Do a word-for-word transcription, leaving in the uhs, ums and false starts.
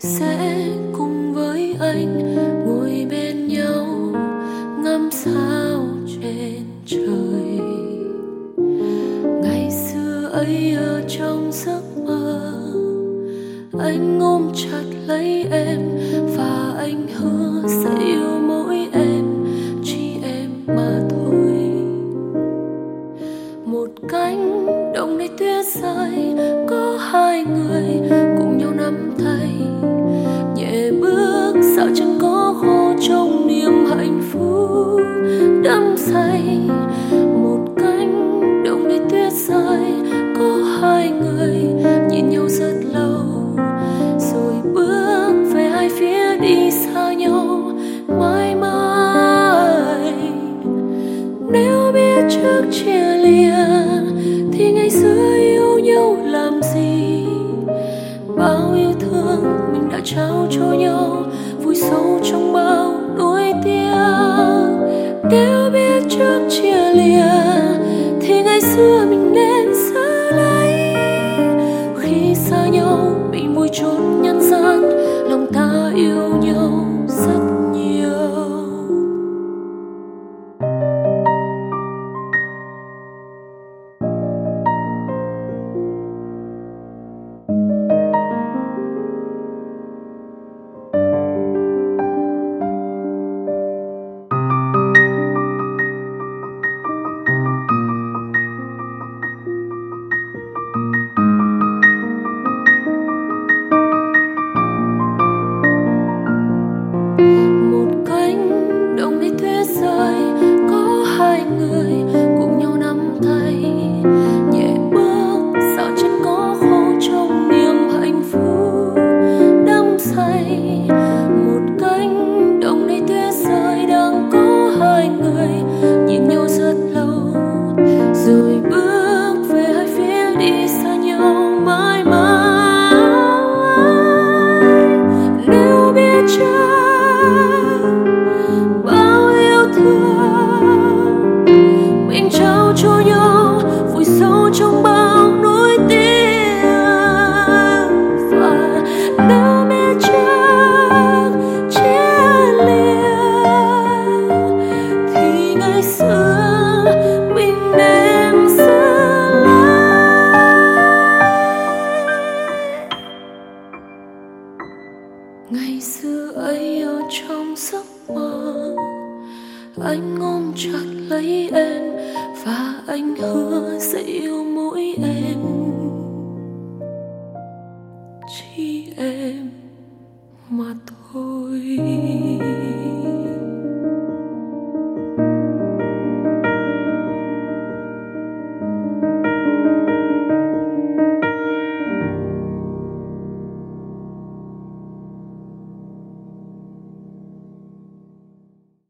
sẽ cùng với anh ngồi bên nhau ngắm sao trên trời. Ngày xưa ấy ở trong giấc mơ, anh ôm chặt lấy em và anh hứa sẽ yêu mỗi em, chỉ em mà thôi. Một cánh đồng đầy tuyết rơi, có hai người cùng nhau nắm tay, nhẹ bước dạo chân có khô trong niềm hạnh phúc đắm say. Một cánh đồng đầy tuyết rơi, có hai người nhìn nhau rất lâu, rồi bước về hai phía đi xa nhau mãi mãi. Nếu biết trước chia lìa thì ngày xưa yêu nhau làm gì, bao yêu thương mình đã trao cho nhau vùi sâu trong bao nuối tiếc. Nếu biết trước chia lìa thì ngày xưa mình nên giữ lấy, khi xa nhau mình vui trốn nhân gian, lòng ta yêu nhau rất nhiều. Một cánh đồng đầy tuyết rơi, có hai người cùng nhau nắm tay, nhẹ bước dạo chân có khô trong niềm hạnh phúc đắm say. Một cánh đồng đầy tuyết rơi, đang có hai người nhìn nhau rất lâu, rồi bước về hai phía đi xa nhau mãi mãi. Nếu biết trước bao yêu thương mình trao cho nhau vùi sâu trong bao nuối tiếc, và nếu biết trước chia lìa thì ngày xưa mình nên giữ lấy. Ngày xưa ấy ở trong giấc mơ, anh ôm chặt lấy em và anh hứa sẽ yêu mỗi em,